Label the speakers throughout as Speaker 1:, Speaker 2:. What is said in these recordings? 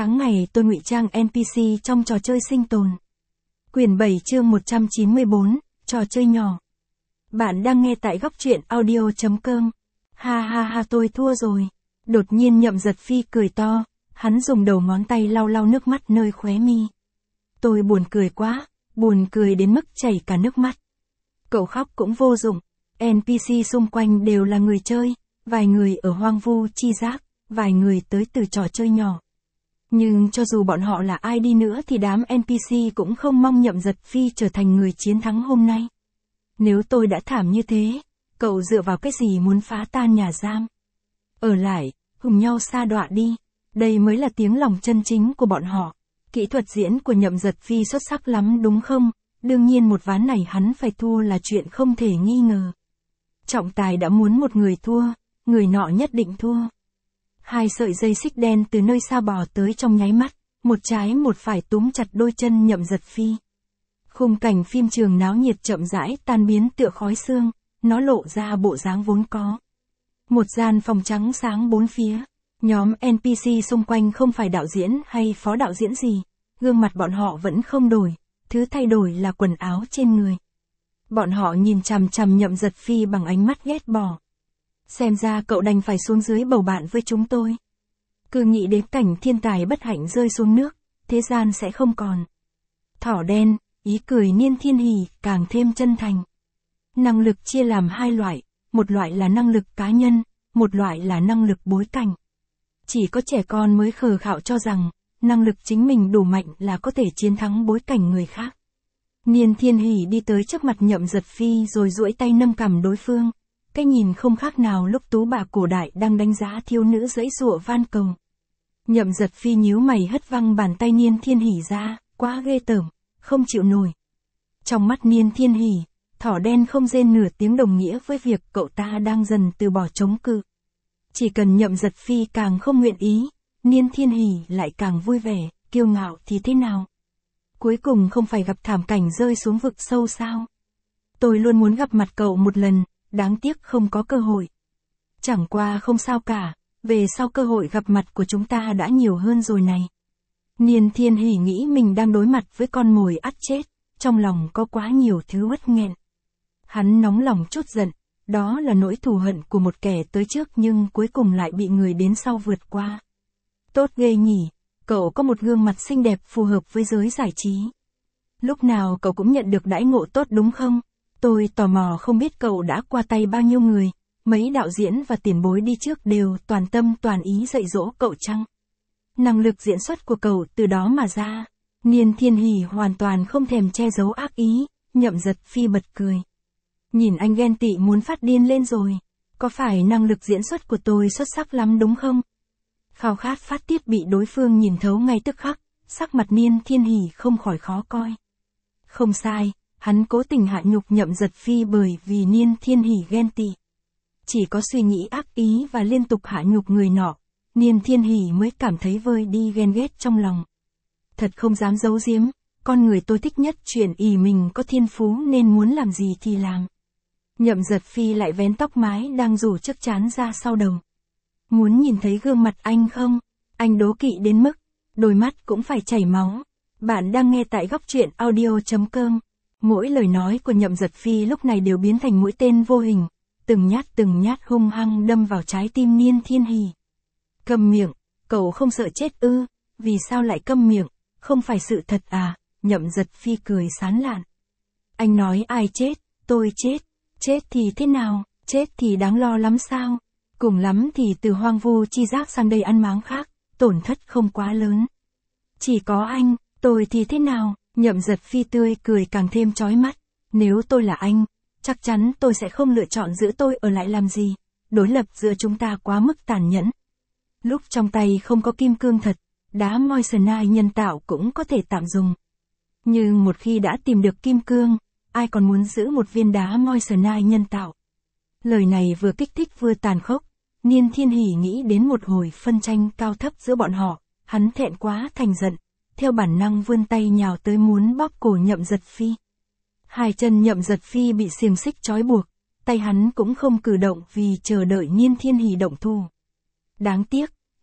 Speaker 1: Tháng ngày tôi ngụy trang NPC trong trò chơi sinh tồn. Quyển 7 chương 194, trò chơi nhỏ. Bạn đang nghe tại góc truyện audio.com. Ha ha ha, tôi thua rồi. Đột nhiên Nhậm Giật Phi cười to, hắn dùng đầu ngón tay lau lau nước mắt nơi khóe mi. Tôi buồn cười quá, buồn cười đến mức chảy cả nước mắt. Cậu khóc cũng vô dụng, NPC xung quanh đều là người chơi, vài người ở hoang vu chi giác, vài người tới từ trò chơi nhỏ. Nhưng cho dù bọn họ là ai đi nữa thì đám NPC cũng không mong Nhậm Giật Phi trở thành người chiến thắng hôm nay. Nếu tôi đã thảm như thế, cậu dựa vào cái gì muốn phá tan nhà giam? Ở lại, cùng nhau sa đọa đi, đây mới là tiếng lòng chân chính của bọn họ. Kỹ thuật diễn của Nhậm Giật Phi xuất sắc lắm đúng không? Đương nhiên một ván này hắn phải thua là chuyện không thể nghi ngờ. Trọng tài đã muốn một người thua, người nọ nhất định thua. Hai sợi dây xích đen từ nơi xa bò tới trong nháy mắt, một trái một phải túm chặt đôi chân Nhậm Giật Phi. Khung cảnh phim trường náo nhiệt chậm rãi tan biến tựa khói sương, nó lộ ra bộ dáng vốn có. Một gian phòng trắng sáng bốn phía, nhóm NPC xung quanh không phải đạo diễn hay phó đạo diễn gì, gương mặt bọn họ vẫn không đổi, thứ thay đổi là quần áo trên người. Bọn họ nhìn chằm chằm Nhậm Giật Phi bằng ánh mắt ghét bỏ. Xem ra cậu đành phải xuống dưới bầu bạn với chúng tôi. Cứ nghĩ đến cảnh thiên tài bất hạnh rơi xuống nước, thế gian sẽ không còn. Thỏ đen, ý cười Niên Thiên Hỉ càng thêm chân thành. Năng lực chia làm hai loại, một loại là năng lực cá nhân, một loại là năng lực bối cảnh. Chỉ có trẻ con mới khờ khạo cho rằng, năng lực chính mình đủ mạnh là có thể chiến thắng bối cảnh người khác. Niên Thiên Hỉ đi tới trước mặt Nhậm Giật Phi rồi duỗi tay nâng cằm đối phương. Cái nhìn không khác nào lúc tú bà cổ đại đang đánh giá thiếu nữ giãy giụa van cầu. Nhậm Giật Phi nhíu mày hất văng bàn tay Niên Thiên Hỉ ra, quá ghê tởm, không chịu nổi. Trong mắt Niên Thiên Hỉ, thỏ đen không rên nửa tiếng đồng nghĩa với việc cậu ta đang dần từ bỏ chống cự. Chỉ cần Nhậm Giật Phi càng không nguyện ý, Niên Thiên Hỉ lại càng vui vẻ, kiêu ngạo thì thế nào? Cuối cùng không phải gặp thảm cảnh rơi xuống vực sâu sao? Tôi luôn muốn gặp mặt cậu một lần, đáng tiếc không có cơ hội. Chẳng qua không sao cả, về sau cơ hội gặp mặt của chúng ta đã nhiều hơn rồi này. Niên Thiên Hỉ nghĩ mình đang đối mặt với con mồi ắt chết, trong lòng có quá nhiều thứ uất nghẹn. Hắn nóng lòng chút giận, đó là nỗi thù hận của một kẻ tới trước nhưng cuối cùng lại bị người đến sau vượt qua. Tốt ghê nhỉ, cậu có một gương mặt xinh đẹp phù hợp với giới giải trí. Lúc nào cậu cũng nhận được đãi ngộ tốt đúng không? Tôi tò mò không biết cậu đã qua tay bao nhiêu người, mấy đạo diễn và tiền bối đi trước đều toàn tâm toàn ý dạy dỗ cậu chăng? Năng lực diễn xuất của cậu từ đó mà ra. Niên Thiên Hỉ hoàn toàn không thèm che giấu ác ý, Nhậm Giật Phi bật cười. Nhìn anh ghen tị muốn phát điên lên rồi, có phải năng lực diễn xuất của tôi xuất sắc lắm đúng không? Khao khát phát tiết bị đối phương nhìn thấu ngay tức khắc, sắc mặt Niên Thiên Hỉ không khỏi khó coi. Không sai, hắn cố tình hạ nhục Nhậm Giật Phi bởi vì Niên Thiên Hỉ ghen tị. Chỉ có suy nghĩ ác ý và liên tục hạ nhục người nọ, Niên Thiên Hỉ mới cảm thấy vơi đi ghen ghét trong lòng. Thật không dám giấu giếm, con người tôi thích nhất chuyện ỷ mình có thiên phú nên muốn làm gì thì làm. Nhậm Giật Phi lại vén tóc mái đang rủ trước trán ra sau đầu. Muốn nhìn thấy gương mặt anh không? Anh đố kỵ đến mức, đôi mắt cũng phải chảy máu. Bạn đang nghe tại góc truyện audio.com. Mỗi lời nói của Nhậm Giật Phi lúc này đều biến thành mũi tên vô hình, từng nhát hung hăng đâm vào trái tim Niên Thiên Hỉ. Câm miệng, cậu không sợ chết ư? Vì sao lại câm miệng? Không phải sự thật à? Nhậm Giật Phi cười sán lạn. Anh nói ai chết? Tôi chết. Chết thì thế nào? Chết thì đáng lo lắm sao? Cùng lắm thì từ hoang vu chi giác sang đây ăn máng khác, tổn thất không quá lớn. Chỉ có anh, tôi thì thế nào? Nhậm Giật Phi tươi cười càng thêm chói mắt. Nếu tôi là anh, chắc chắn tôi sẽ không lựa chọn giữ tôi ở lại làm gì. Đối lập giữa chúng ta quá mức tàn nhẫn. Lúc trong tay không có kim cương thật, đá moissanite nhân tạo cũng có thể tạm dùng. Nhưng một khi đã tìm được kim cương, ai còn muốn giữ một viên đá moissanite nhân tạo? Lời này vừa kích thích vừa tàn khốc. Niên Thiên Hỉ nghĩ đến một hồi phân tranh cao thấp giữa bọn họ, hắn thẹn quá thành giận, theo bản năng vươn tay nhào tới muốn bóp cổ Nhậm Giật Phi. Hai chân Nhậm Giật Phi bị xiềng xích trói buộc, tay hắn cũng không cử động vì chờ đợi Niên Thiên Hỉ động thủ. Đáng tiếc,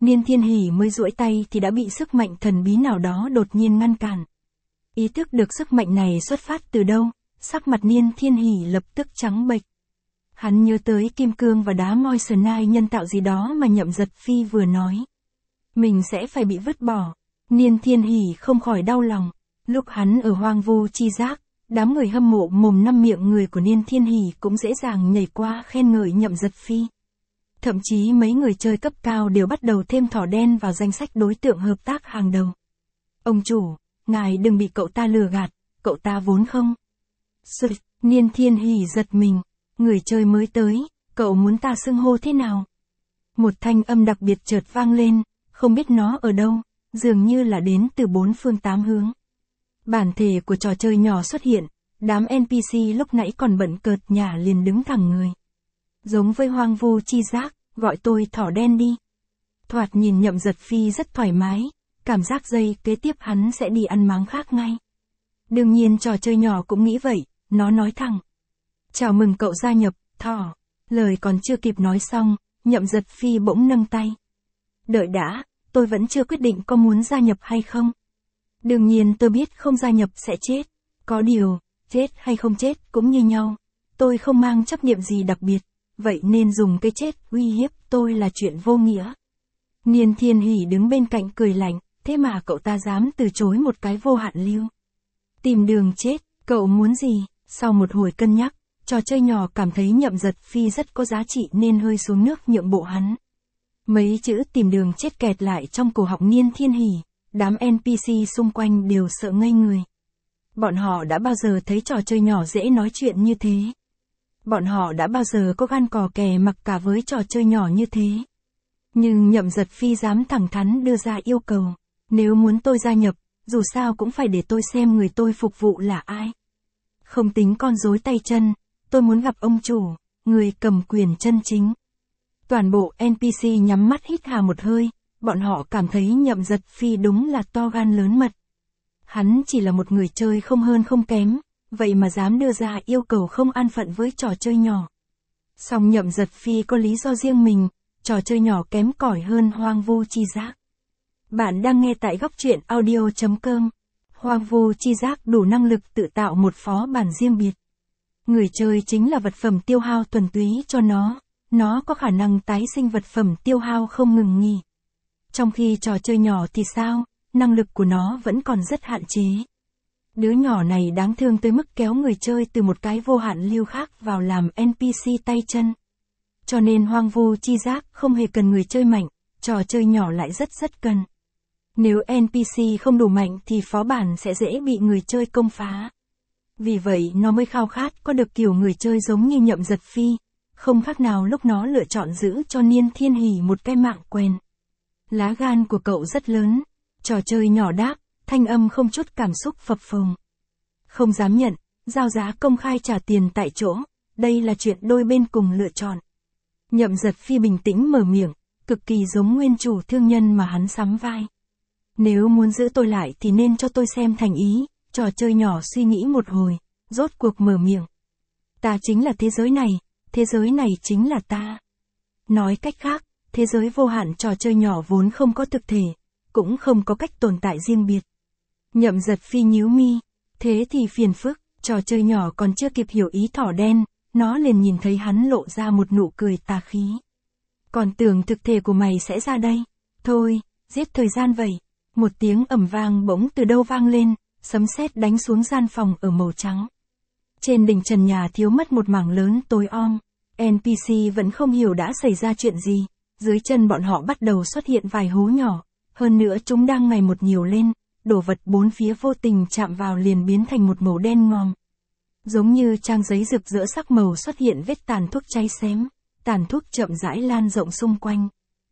Speaker 1: Niên Thiên Hỷ mới duỗi tay thì đã bị sức mạnh thần bí nào đó đột nhiên ngăn cản. Ý thức được sức mạnh này xuất phát từ đâu, sắc mặt Niên Thiên Hỷ lập tức trắng bệch. Hắn nhớ tới kim cương và đá moissanite nhân tạo gì đó mà Nhậm Giật Phi vừa nói. Mình sẽ phải bị vứt bỏ. Niên Thiên Hỷ không khỏi đau lòng. Lúc hắn ở hoang vu chi giác, đám người hâm mộ mồm năm miệng người của Niên Thiên Hỷ cũng dễ dàng nhảy qua khen ngợi Nhậm Giật Phi. Thậm chí mấy người chơi cấp cao đều bắt đầu thêm thỏ đen vào danh sách đối tượng hợp tác hàng đầu. Ông chủ, ngài đừng bị cậu ta lừa gạt, cậu ta vốn không. Sụt, Niên Thiên Hỷ giật mình. Người chơi mới tới, cậu muốn ta xưng hô thế nào? Một thanh âm đặc biệt chợt vang lên, không biết nó ở đâu, dường như là đến từ bốn phương tám hướng. Bản thể của trò chơi nhỏ xuất hiện, đám NPC lúc nãy còn bận cợt nhả liền đứng thẳng người. Giống với hoang vu chi giác, gọi tôi thỏ đen đi. Thoạt nhìn Nhậm Giật Phi rất thoải mái, cảm giác giây kế tiếp hắn sẽ đi ăn máng khác ngay. Đương nhiên trò chơi nhỏ cũng nghĩ vậy, nó nói thẳng. Chào mừng cậu gia nhập, thỏ. Lời còn chưa kịp nói xong, Nhậm Giật Phi bỗng nâng tay. Đợi đã, tôi vẫn chưa quyết định có muốn gia nhập hay không. Đương nhiên tôi biết không gia nhập sẽ chết. Có điều, chết hay không chết cũng như nhau. Tôi không mang chấp niệm gì đặc biệt, vậy nên dùng cái chết uy hiếp tôi là chuyện vô nghĩa. Niên Thiên Hỷ đứng bên cạnh cười lạnh, thế mà cậu ta dám từ chối một cái vô hạn lưu. Tìm đường chết, cậu muốn gì? Sau một hồi cân nhắc, trò chơi nhỏ cảm thấy Nhậm Giật Phi rất có giá trị nên hơi xuống nước nhượng bộ hắn. Mấy chữ tìm đường chết kẹt lại trong cổ họng Niên Thiên Hỷ, đám NPC xung quanh đều sợ ngây người. Bọn họ đã bao giờ thấy trò chơi nhỏ dễ nói chuyện như thế? Bọn họ đã bao giờ có gan cò kè mặc cả với trò chơi nhỏ như thế? Nhưng Nhậm Giật Phi dám thẳng thắn đưa ra yêu cầu. Nếu muốn tôi gia nhập, dù sao cũng phải để tôi xem người tôi phục vụ là ai. Không tính con rối tay chân, tôi muốn gặp ông chủ, người cầm quyền chân chính. Toàn bộ NPC nhắm mắt hít hà một hơi, bọn họ cảm thấy Nhậm Giật Phi đúng là to gan lớn mật. Hắn chỉ là một người chơi không hơn không kém, vậy mà dám đưa ra yêu cầu không an phận với trò chơi nhỏ. Song Nhậm Giật Phi có lý do riêng mình, trò chơi nhỏ kém cỏi hơn hoang vu chi giác. Bạn đang nghe tại góc truyện audio.com. Hoang vu chi giác đủ năng lực tự tạo một phó bản riêng biệt. Người chơi chính là vật phẩm tiêu hao thuần túy cho nó có khả năng tái sinh vật phẩm tiêu hao không ngừng nghỉ. Trong khi trò chơi nhỏ thì sao, năng lực của nó vẫn còn rất hạn chế. Đứa nhỏ này đáng thương tới mức kéo người chơi từ một cái vô hạn lưu khác vào làm NPC tay chân. Cho nên hoang vu chi giác không hề cần người chơi mạnh, trò chơi nhỏ lại rất cần. Nếu NPC không đủ mạnh thì phó bản sẽ dễ bị người chơi công phá. Vì vậy nó mới khao khát có được kiểu người chơi giống như Nhậm Giật Phi, không khác nào lúc nó lựa chọn giữ cho Niên Thiên Hỷ một cái mạng quen. Lá gan của cậu rất lớn, trò chơi nhỏ đáp, thanh âm không chút cảm xúc phập phồng. Không dám nhận, giao giá công khai trả tiền tại chỗ, đây là chuyện đôi bên cùng lựa chọn. Nhậm Giật Phi bình tĩnh mở miệng, cực kỳ giống nguyên chủ thương nhân mà hắn sắm vai. Nếu muốn giữ tôi lại thì nên cho tôi xem thành ý, trò chơi nhỏ suy nghĩ một hồi, rốt cuộc mở miệng. Ta chính là thế giới này chính là ta. Nói cách khác, thế giới vô hạn trò chơi nhỏ vốn không có thực thể, cũng không có cách tồn tại riêng biệt. Nhậm Giật Phi nhíu mi, thế thì phiền phức, trò chơi nhỏ còn chưa kịp hiểu ý thỏ đen, nó liền nhìn thấy hắn lộ ra một nụ cười tà khí. Còn tưởng thực thể của mày sẽ ra đây, thôi, giết thời gian vậy. Một tiếng ầm vang bỗng từ đâu vang lên, sấm sét đánh xuống gian phòng ở màu trắng. Trên đỉnh trần nhà thiếu mất một mảng lớn tối om, NPC vẫn không hiểu đã xảy ra chuyện gì, dưới chân bọn họ bắt đầu xuất hiện vài hố nhỏ, hơn nữa chúng đang ngày một nhiều lên, đồ vật bốn phía vô tình chạm vào liền biến thành một màu đen ngòm. Giống như trang giấy rực rỡ sắc màu xuất hiện vết tàn thuốc cháy xém, tàn thuốc chậm rãi lan rộng xung quanh.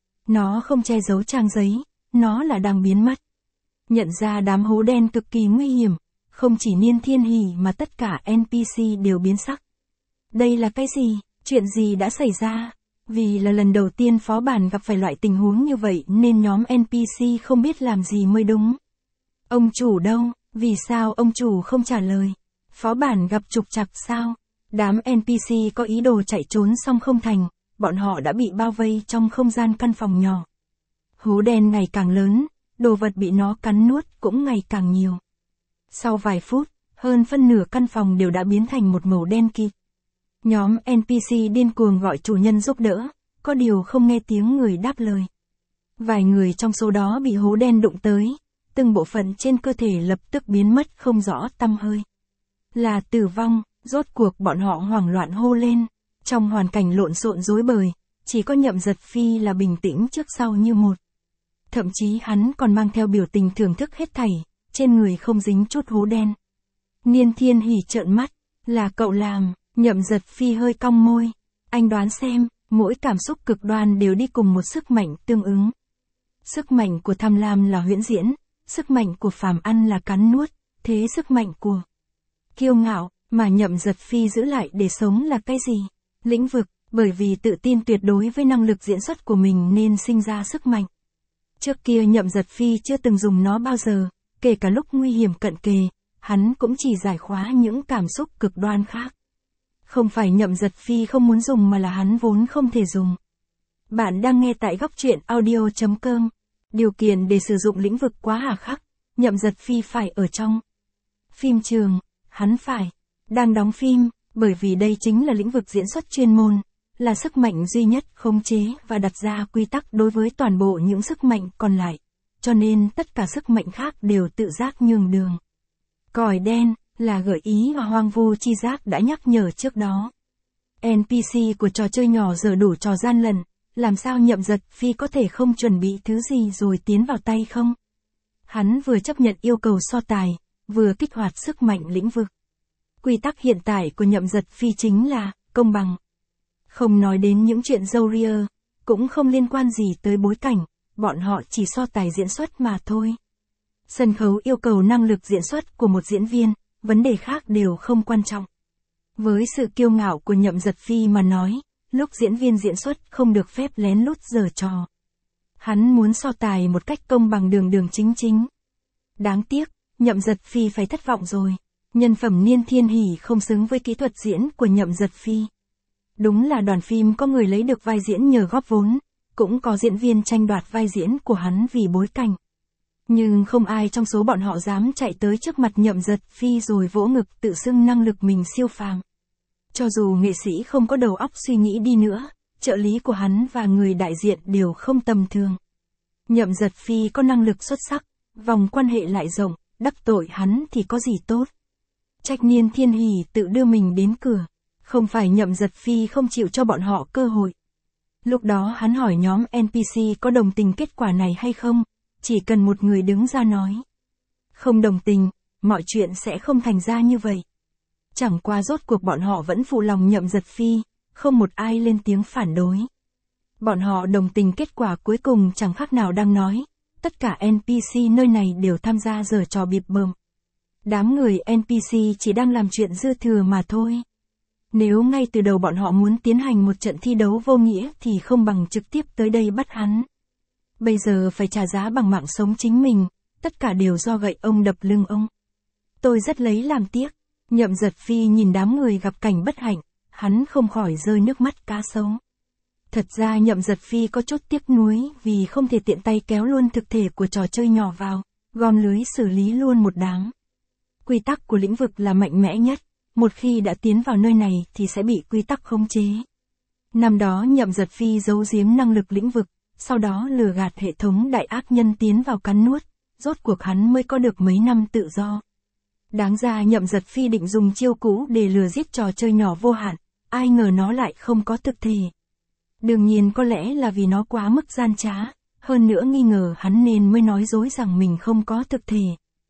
Speaker 1: Nó không che giấu trang giấy, nó là đang biến mất. Nhận ra đám hố đen cực kỳ nguy hiểm, không chỉ Niên Thiên Hỷ mà tất cả NPC đều biến sắc. Đây là cái gì? Chuyện gì đã xảy ra? Vì là lần đầu tiên phó bản gặp phải loại tình huống như vậy nên nhóm NPC không biết làm gì mới đúng. Ông chủ đâu? Vì sao ông chủ không trả lời? Phó bản gặp trục trặc sao? Đám NPC có ý đồ chạy trốn xong không thành, bọn họ đã bị bao vây trong không gian căn phòng nhỏ. Hố đen ngày càng lớn, đồ vật bị nó cắn nuốt cũng ngày càng nhiều. Sau vài phút, hơn phân nửa căn phòng đều đã biến thành một màu đen kịt. Nhóm NPC điên cuồng gọi chủ nhân giúp đỡ, có điều không nghe tiếng người đáp lời. Vài người trong số đó bị hố đen đụng tới, từng bộ phận trên cơ thể lập tức biến mất không rõ tăm hơi. Là tử vong, rốt cuộc bọn họ hoảng loạn hô lên. Trong hoàn cảnh lộn xộn rối bời, chỉ có Nhậm Giật Phi là bình tĩnh trước sau như một. Thậm chí hắn còn mang theo biểu tình thưởng thức hết thảy, trên người không dính chút hố đen. Niên Thiên Hỉ trợn mắt, là cậu làm. Nhậm Giật Phi hơi cong môi. Anh đoán xem, mỗi cảm xúc cực đoan đều đi cùng một sức mạnh tương ứng. Sức mạnh của tham lam là huyễn diễn, sức mạnh của phàm ăn là cắn nuốt, thế sức mạnh của kiêu ngạo, mà Nhậm Giật Phi giữ lại để sống là cái gì? Lĩnh vực, bởi vì tự tin tuyệt đối với năng lực diễn xuất của mình nên sinh ra sức mạnh. Trước kia Nhậm Giật Phi chưa từng dùng nó bao giờ, kể cả lúc nguy hiểm cận kề, hắn cũng chỉ giải khóa những cảm xúc cực đoan khác. Không phải Nhậm Giật Phi không muốn dùng mà là hắn vốn không thể dùng. Bạn đang nghe tại góc truyện audio.com. Điều kiện để sử dụng lĩnh vực quá hà khắc, Nhậm Giật Phi phải ở trong phim trường, hắn phải đang đóng phim, bởi vì đây chính là lĩnh vực diễn xuất chuyên môn, là sức mạnh duy nhất khống chế và đặt ra quy tắc đối với toàn bộ những sức mạnh còn lại, cho nên tất cả sức mạnh khác đều tự giác nhường đường. Còi đen là gợi ý mà Hoang Vu Chi Giác đã nhắc nhở trước đó. NPC của trò chơi nhỏ giờ đủ trò gian lận, làm sao Nhậm Giật Phi có thể không chuẩn bị thứ gì rồi tiến vào tay không? Hắn vừa chấp nhận yêu cầu so tài, vừa kích hoạt sức mạnh lĩnh vực. Quy tắc hiện tại của Nhậm Giật Phi chính là công bằng. Không nói đến những chuyện râu ria, cũng không liên quan gì tới bối cảnh, bọn họ chỉ so tài diễn xuất mà thôi. Sân khấu yêu cầu năng lực diễn xuất của một diễn viên, vấn đề khác đều không quan trọng. Với sự kiêu ngạo của Nhậm Giật Phi mà nói, lúc diễn viên diễn xuất không được phép lén lút giở trò. Hắn muốn so tài một cách công bằng đường đường chính chính. Đáng tiếc, Nhậm Giật Phi phải thất vọng rồi. Nhân phẩm Niên Thiên Hỉ không xứng với kỹ thuật diễn của Nhậm Giật Phi. Đúng là đoàn phim có người lấy được vai diễn nhờ góp vốn, cũng có diễn viên tranh đoạt vai diễn của hắn vì bối cảnh. Nhưng không ai trong số bọn họ dám chạy tới trước mặt Nhậm Giật Phi rồi vỗ ngực tự xưng năng lực mình siêu phàm. Cho dù nghệ sĩ không có đầu óc suy nghĩ đi nữa, trợ lý của hắn và người đại diện đều không tầm thường. Nhậm Giật Phi có năng lực xuất sắc, vòng quan hệ lại rộng, đắc tội hắn thì có gì tốt. Trách Niên Thiên Hỉ tự đưa mình đến cửa, không phải Nhậm Giật Phi không chịu cho bọn họ cơ hội. Lúc đó hắn hỏi nhóm NPC có đồng tình kết quả này hay không, chỉ cần một người đứng ra nói. Không đồng tình, mọi chuyện sẽ không thành ra như vậy. Chẳng qua rốt cuộc bọn họ vẫn phụ lòng Nhậm Giật Phi, không một ai lên tiếng phản đối. Bọn họ đồng tình kết quả cuối cùng chẳng khác nào đang nói, tất cả NPC nơi này đều tham gia giở trò bịp bợm. Đám người NPC chỉ đang làm chuyện dư thừa mà thôi. Nếu ngay từ đầu bọn họ muốn tiến hành một trận thi đấu vô nghĩa thì không bằng trực tiếp tới đây bắt hắn. Bây giờ phải trả giá bằng mạng sống chính mình, tất cả đều do gậy ông đập lưng ông. Tôi rất lấy làm tiếc. Nhậm Giật Phi nhìn đám người gặp cảnh bất hạnh, hắn không khỏi rơi nước mắt cá sấu. Thật ra Nhậm Giật Phi có chút tiếc nuối vì không thể tiện tay kéo luôn thực thể của trò chơi nhỏ vào, gom lưới xử lý luôn một đám. Quy tắc của lĩnh vực là mạnh mẽ nhất, một khi đã tiến vào nơi này thì sẽ bị quy tắc khống chế. Năm đó Nhậm Giật Phi giấu giếm năng lực lĩnh vực, sau đó lừa gạt hệ thống đại ác nhân tiến vào cắn nuốt, rốt cuộc hắn mới có được mấy năm tự do. Đáng ra Nhậm Giật Phi định dùng chiêu cũ để lừa giết trò chơi nhỏ vô hạn, ai ngờ nó lại không có thực thể. Đương nhiên có lẽ là vì nó quá mức gian trá, hơn nữa nghi ngờ hắn nên mới nói dối rằng mình không có thực thể.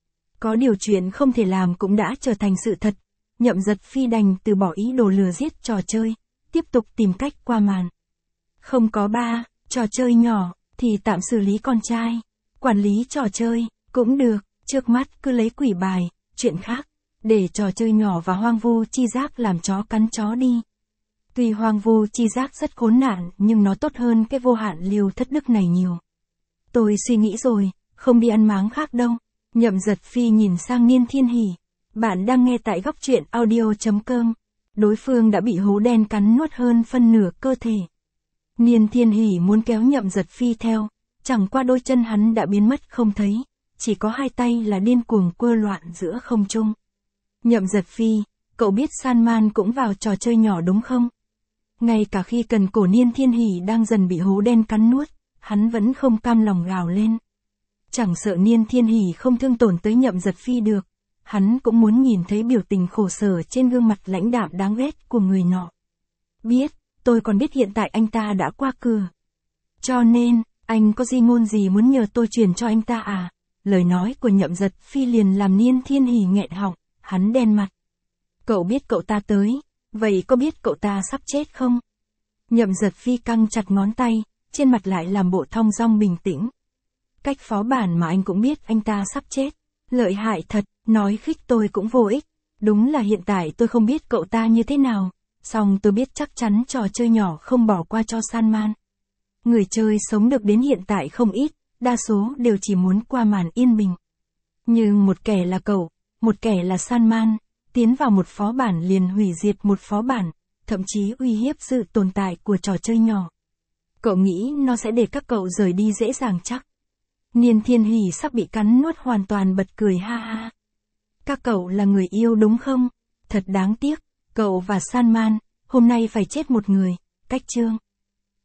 Speaker 1: Có điều chuyện không thể làm cũng đã trở thành sự thật, Nhậm Giật Phi đành từ bỏ ý đồ lừa giết trò chơi, tiếp tục tìm cách qua màn. Không có trò chơi nhỏ, thì tạm xử lý con trai, quản lý trò chơi, cũng được, trước mắt cứ lấy quỷ bài. Chuyện khác, để trò chơi nhỏ và Hoang Vu Chi Giác làm chó cắn chó đi. Tuy Hoang Vu Chi Giác rất khốn nạn nhưng nó tốt hơn cái vô hạn liều thất đức này nhiều. Tôi suy nghĩ rồi, không đi ăn máng khác đâu. Nhậm Giật Phi nhìn sang Niên Thiên Hỉ. Bạn đang nghe tại góc truyện audio.com. Đối phương đã bị hố đen cắn nuốt hơn phân nửa cơ thể. Niên Thiên Hỉ muốn kéo Nhậm Giật Phi theo, Chẳng qua đôi chân hắn đã biến mất không thấy, chỉ có hai tay là điên cuồng quơ loạn giữa không trung. Nhậm Giật Phi, cậu biết Salman cũng vào trò chơi nhỏ đúng không? Ngay cả khi cần cổ Niên Thiên Hỷ đang dần bị hố đen cắn nuốt, hắn vẫn không cam lòng gào lên. Chẳng sợ Niên Thiên Hỷ không thương tổn tới Nhậm Giật Phi được, hắn cũng muốn nhìn thấy biểu tình khổ sở trên gương mặt lãnh đạm đáng ghét của người nọ. Biết, tôi còn biết hiện tại anh ta đã qua cửa. Cho nên, anh có di ngôn gì muốn nhờ tôi truyền cho anh ta à? Lời nói của Nhậm Giật Phi liền làm Niên Thiên Hỷ nghẹn họng, hắn đen mặt. Cậu biết cậu ta tới, vậy có biết cậu ta sắp chết không? Nhậm Giật Phi căng chặt ngón tay, trên mặt lại làm bộ thong dong bình tĩnh. Cách phó bản mà anh cũng biết anh ta sắp chết. Lợi hại thật, nói khích tôi cũng vô ích. Đúng là hiện tại tôi không biết cậu ta như thế nào, song tôi biết chắc chắn trò chơi nhỏ không bỏ qua cho Salman. Người chơi sống được đến hiện tại không ít, đa số đều chỉ muốn qua màn yên bình. Nhưng một kẻ là cậu, một kẻ là Salman, tiến vào một phó bản liền hủy diệt một phó bản, thậm chí uy hiếp sự tồn tại của trò chơi nhỏ. Cậu nghĩ nó sẽ để các cậu rời đi dễ dàng chắc? Niên Thiên Hỷ sắp bị cắn nuốt hoàn toàn bật cười ha ha. Các cậu là người yêu đúng không? Thật đáng tiếc, cậu và Salman, hôm nay phải chết một người. Cách chương